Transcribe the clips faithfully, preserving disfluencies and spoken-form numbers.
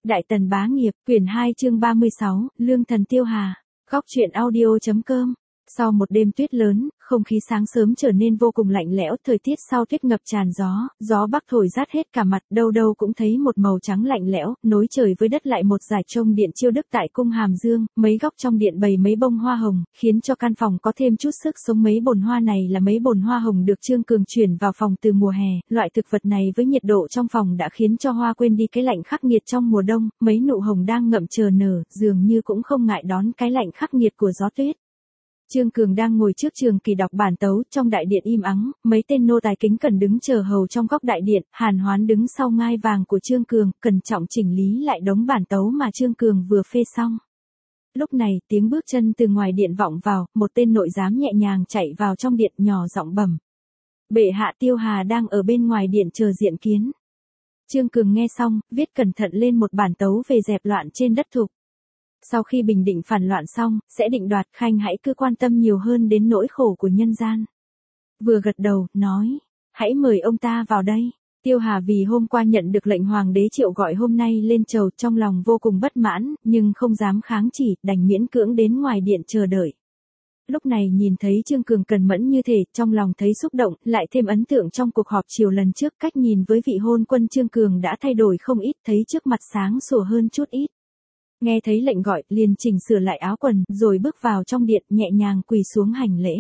Đại Tần bá nghiệp, quyển hai chương ba mươi sáu, Lương thần Tiêu Hà. Góc truyện audio.com. Sau một đêm tuyết lớn, không khí sáng sớm trở nên vô cùng lạnh lẽo, thời tiết sau tuyết ngập tràn gió, gió bắc thổi rát hết cả mặt, đâu đâu cũng thấy một màu trắng lạnh lẽo, nối trời với đất lại một dải trông điện chiêu đức tại cung Hàm Dương, mấy góc trong điện bày mấy bông hoa hồng, khiến cho căn phòng có thêm chút sức sống. Mấy bồn hoa này là mấy bồn hoa hồng được Trương Cường chuyển vào phòng từ mùa hè, loại thực vật này với nhiệt độ trong phòng đã khiến cho hoa quên đi cái lạnh khắc nghiệt trong mùa đông, mấy nụ hồng đang ngậm chờ nở, dường như cũng không ngại đón cái lạnh khắc nghiệt của gió tuyết. Trương Cường đang ngồi trước trường kỳ đọc bản tấu, trong đại điện im ắng, mấy tên nô tài kính cẩn đứng chờ hầu trong góc đại điện, Hàn Hoán đứng sau ngai vàng của Trương Cường, cẩn trọng chỉnh lý lại đống bản tấu mà Trương Cường vừa phê xong. Lúc này, tiếng bước chân từ ngoài điện vọng vào, một tên nội giám nhẹ nhàng chạy vào trong điện, nhỏ giọng bẩm: "Bệ hạ, Tiêu Hà đang ở bên ngoài điện chờ diện kiến." Trương Cường nghe xong, viết cẩn thận lên một bản tấu về dẹp loạn trên đất Thục. Sau khi bình định phản loạn xong, sẽ định đoạt, khanh hãy cứ quan tâm nhiều hơn đến nỗi khổ của nhân gian. Vừa gật đầu, nói: "Hãy mời ông ta vào đây." Tiêu Hà vì hôm qua nhận được lệnh hoàng đế triệu gọi hôm nay lên chầu, trong lòng vô cùng bất mãn, nhưng không dám kháng chỉ, đành miễn cưỡng đến ngoài điện chờ đợi. Lúc này nhìn thấy Trương Cường cần mẫn như thế, trong lòng thấy xúc động, lại thêm ấn tượng trong cuộc họp chiều lần trước, cách nhìn với vị hôn quân Trương Cường đã thay đổi không ít, thấy trước mặt sáng sủa hơn chút ít. Nghe thấy lệnh gọi, liền chỉnh sửa lại áo quần, rồi bước vào trong điện, nhẹ nhàng quỳ xuống hành lễ.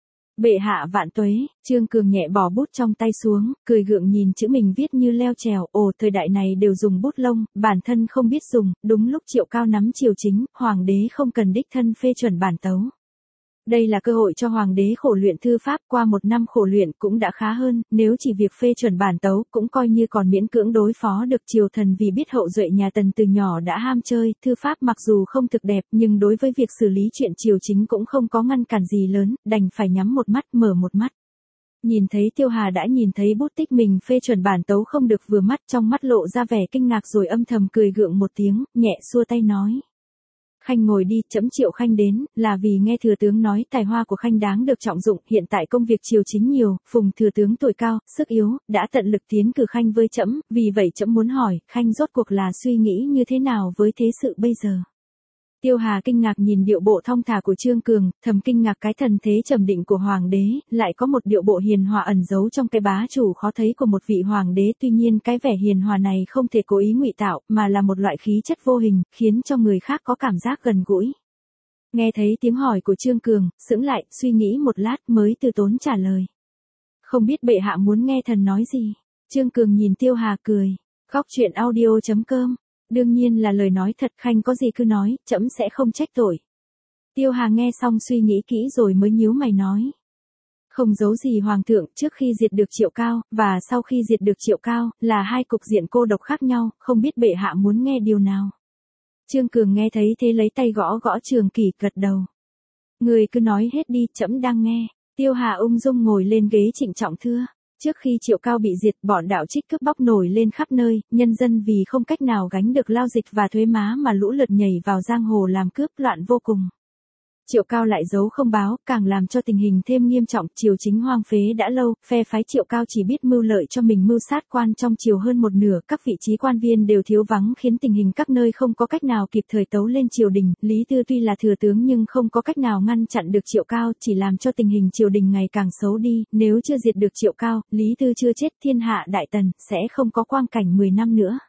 "Bệ hạ vạn tuế." Trương Cường nhẹ bỏ bút trong tay xuống, cười gượng nhìn chữ mình viết như leo trèo, ồ, thời đại này đều dùng bút lông, bản thân không biết dùng, đúng lúc Triệu Cao nắm triều chính, hoàng đế không cần đích thân phê chuẩn bản tấu. Đây là cơ hội cho hoàng đế khổ luyện thư pháp, qua một năm khổ luyện cũng đã khá hơn, nếu chỉ việc phê chuẩn bản tấu cũng coi như còn miễn cưỡng đối phó được. Triều thần vì biết hậu duệ nhà Tần từ nhỏ đã ham chơi, thư pháp mặc dù không thực đẹp, nhưng đối với việc xử lý chuyện triều chính cũng không có ngăn cản gì lớn, đành phải nhắm một mắt mở một mắt. Nhìn thấy Tiêu Hà đã nhìn thấy bút tích mình phê chuẩn bản tấu không được vừa mắt, trong mắt lộ ra vẻ kinh ngạc rồi âm thầm cười gượng một tiếng, nhẹ xua tay nói: "Khanh ngồi đi, trẫm triệu Khanh đến, là vì nghe thừa tướng nói tài hoa của Khanh đáng được trọng dụng, hiện tại công việc triều chính nhiều, Phùng thừa tướng tuổi cao, sức yếu, đã tận lực tiến cử Khanh với trẫm, vì vậy trẫm muốn hỏi, Khanh rốt cuộc là suy nghĩ như thế nào với thế sự bây giờ?" Tiêu Hà kinh ngạc nhìn điệu bộ thong thả của Trương Cường, thầm kinh ngạc cái thần thế trầm định của hoàng đế, lại có một điệu bộ hiền hòa ẩn giấu trong cái bá chủ khó thấy của một vị hoàng đế, tuy nhiên cái vẻ hiền hòa này không thể cố ý ngụy tạo, mà là một loại khí chất vô hình, khiến cho người khác có cảm giác gần gũi. Nghe thấy tiếng hỏi của Trương Cường, sững lại, suy nghĩ một lát mới từ tốn trả lời: "Không biết bệ hạ muốn nghe thần nói gì?" Trương Cường nhìn Tiêu Hà cười: "Góc truyện audio.com. Đương nhiên là lời nói thật, Khanh có gì cứ nói, trẫm sẽ không trách tội." Tiêu Hà nghe xong suy nghĩ kỹ rồi mới nhíu mày nói: "Không giấu gì hoàng thượng, trước khi diệt được Triệu Cao, và sau khi diệt được Triệu Cao, là hai cục diện cô độc khác nhau, không biết bệ hạ muốn nghe điều nào?" Trương Cường nghe thấy thế lấy tay gõ gõ Trường Kỷ, gật đầu: "Người cứ nói hết đi, trẫm đang nghe." Tiêu Hà ung dung ngồi lên ghế trịnh trọng thưa: "Trước khi Triệu Cao bị diệt, bọn đạo trích cướp bóc nổi lên khắp nơi, nhân dân vì không cách nào gánh được lao dịch và thuế má mà lũ lượt nhảy vào giang hồ làm cướp, loạn vô cùng. Triệu Cao lại giấu không báo, càng làm cho tình hình thêm nghiêm trọng, triều chính hoang phế đã lâu, phe phái Triệu Cao chỉ biết mưu lợi cho mình, mưu sát quan trong triều hơn một nửa, các vị trí quan viên đều thiếu vắng, khiến tình hình các nơi không có cách nào kịp thời tấu lên triều đình. Lý Tư tuy là thừa tướng nhưng không có cách nào ngăn chặn được Triệu Cao, chỉ làm cho tình hình triều đình ngày càng xấu đi, nếu chưa diệt được Triệu Cao, Lý Tư chưa chết, thiên hạ đại Tần sẽ không có quang cảnh mười năm nữa."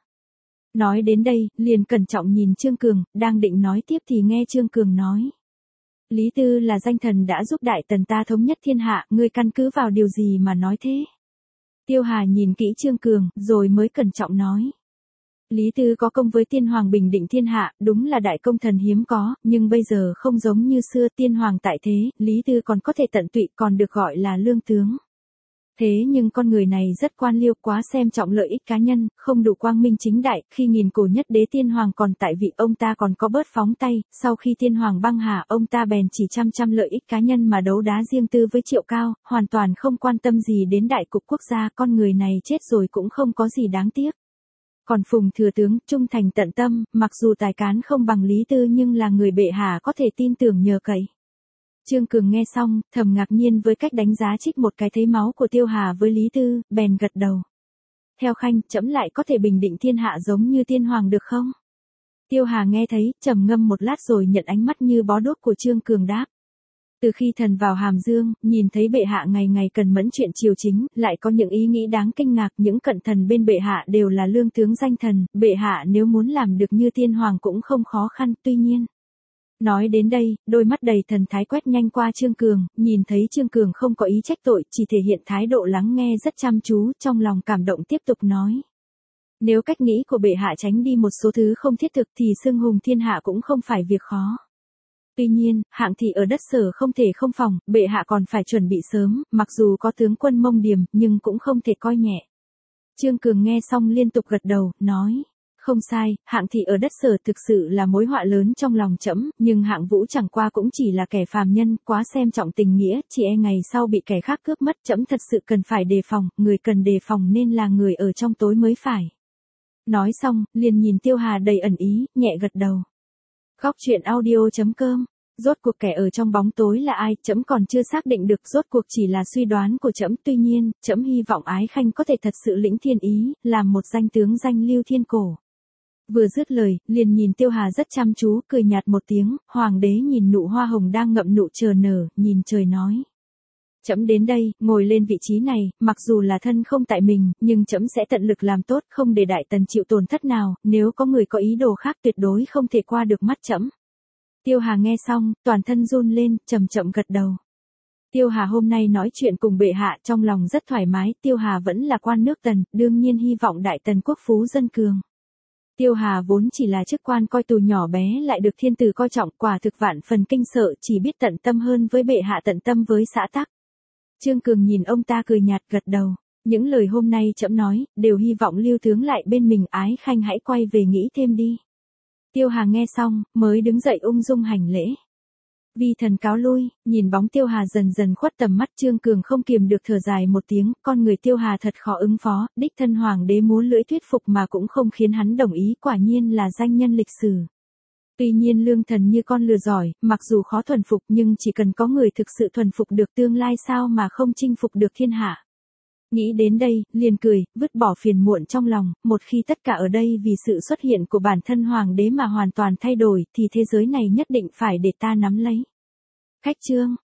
Nói đến đây, liền cẩn trọng nhìn Trương Cường, đang định nói tiếp thì nghe Trương Cường nói: "Lý Tư là danh thần đã giúp đại Tần ta thống nhất thiên hạ, ngươi căn cứ vào điều gì mà nói thế?" Tiêu Hà nhìn kỹ Trương Cường, rồi mới cẩn trọng nói: "Lý Tư có công với tiên hoàng bình định thiên hạ, đúng là đại công thần hiếm có, nhưng bây giờ không giống như xưa, tiên hoàng tại thế, Lý Tư còn có thể tận tụy, còn được gọi là lương tướng. Thế nhưng con người này rất quan liêu, quá xem trọng lợi ích cá nhân, không đủ quang minh chính đại, khi nhìn cổ nhất đế tiên hoàng còn tại vị, ông ta còn có bớt phóng tay, sau khi tiên hoàng băng hà, ông ta bèn chỉ chăm chăm lợi ích cá nhân mà đấu đá riêng tư với Triệu Cao, hoàn toàn không quan tâm gì đến đại cục quốc gia, con người này chết rồi cũng không có gì đáng tiếc. Còn Phùng thừa tướng, trung thành tận tâm, mặc dù tài cán không bằng Lý Tư nhưng là người bệ hạ có thể tin tưởng nhờ cậy." Trương Cường nghe xong, thầm ngạc nhiên với cách đánh giá trích một cái thấy máu của Tiêu Hà với Lý Tư, bèn gật đầu: theo khanh, trẫm lại có thể bình định thiên hạ giống như tiên hoàng được không? Tiêu Hà nghe thấy, trầm ngâm một lát rồi nhận ánh mắt như bó đuốc của Trương Cường đáp. Từ khi thần vào Hàm Dương, nhìn thấy bệ hạ ngày ngày cần mẫn chuyện triều chính, lại có những ý nghĩ đáng kinh ngạc, những cận thần bên bệ hạ đều là lương tướng danh thần, bệ hạ nếu muốn làm được như tiên hoàng cũng không khó khăn, tuy nhiên. Nói đến đây, đôi mắt đầy thần thái quét nhanh qua Trương Cường, nhìn thấy Trương Cường không có ý trách tội, chỉ thể hiện thái độ lắng nghe rất chăm chú, trong lòng cảm động tiếp tục nói. Nếu cách nghĩ của bệ hạ tránh đi một số thứ không thiết thực thì xưng hùng thiên hạ cũng không phải việc khó. Tuy nhiên, hạng thị ở đất Sở không thể không phòng, bệ hạ còn phải chuẩn bị sớm, mặc dù có tướng quân Mông Điềm, nhưng cũng không thể coi nhẹ. Trương Cường nghe xong liên tục gật đầu, nói. Không sai, hạng thị ở đất Sở thực sự là mối họa lớn trong lòng trẫm, nhưng hạng vũ chẳng qua cũng chỉ là kẻ phàm nhân, quá xem trọng tình nghĩa, chỉ e ngày sau bị kẻ khác cướp mất, trẫm thật sự cần phải đề phòng, người cần đề phòng nên là người ở trong tối mới phải. Nói xong, liền nhìn Tiêu Hà đầy ẩn ý, nhẹ gật đầu. Góc truyện audio chấm com. Rốt cuộc kẻ ở trong bóng tối là ai, trẫm còn chưa xác định được, rốt cuộc chỉ là suy đoán của trẫm, tuy nhiên, trẫm hy vọng Ái Khanh có thể thật sự lĩnh thiên ý, làm một danh tướng danh lưu thiên cổ. Vừa dứt lời, liền nhìn Tiêu Hà rất chăm chú, cười nhạt một tiếng, hoàng đế nhìn nụ hoa hồng đang ngậm nụ chờ nở, nhìn trời nói. Trẫm đến đây, ngồi lên vị trí này, mặc dù là thân không tại mình, nhưng trẫm sẽ tận lực làm tốt, không để Đại Tần chịu tổn thất nào, nếu có người có ý đồ khác tuyệt đối không thể qua được mắt trẫm. Tiêu Hà nghe xong, toàn thân run lên, chậm chậm gật đầu. Tiêu Hà hôm nay nói chuyện cùng bệ hạ trong lòng rất thoải mái, Tiêu Hà vẫn là quan nước Tần, đương nhiên hy vọng Đại Tần quốc phú dân cường. Tiêu Hà vốn chỉ là chức quan coi tù nhỏ bé lại được thiên tử coi trọng, quả thực vạn phần kinh sợ, chỉ biết tận tâm hơn với bệ hạ tận tâm với xã tắc. Trương Cường nhìn ông ta cười nhạt gật đầu, những lời hôm nay trẫm nói, đều hy vọng lưu tướng lại bên mình, Ái Khanh hãy quay về nghĩ thêm đi. Tiêu Hà nghe xong, mới đứng dậy ung dung hành lễ. Vi thần cáo lui, nhìn bóng Tiêu Hà dần dần khuất tầm mắt, Trương Cường không kiềm được thở dài một tiếng, con người Tiêu Hà thật khó ứng phó, đích thân hoàng đế muốn lưỡi thuyết phục mà cũng không khiến hắn đồng ý, quả nhiên là danh nhân lịch sử. Tuy nhiên lương thần như con lừa giỏi, mặc dù khó thuần phục nhưng chỉ cần có người thực sự thuần phục được tương lai sao mà không chinh phục được thiên hạ. Nghĩ đến đây, liền cười, vứt bỏ phiền muộn trong lòng, một khi tất cả ở đây vì sự xuất hiện của bản thân hoàng đế mà hoàn toàn thay đổi thì thế giới này nhất định phải để ta nắm lấy. Khách chương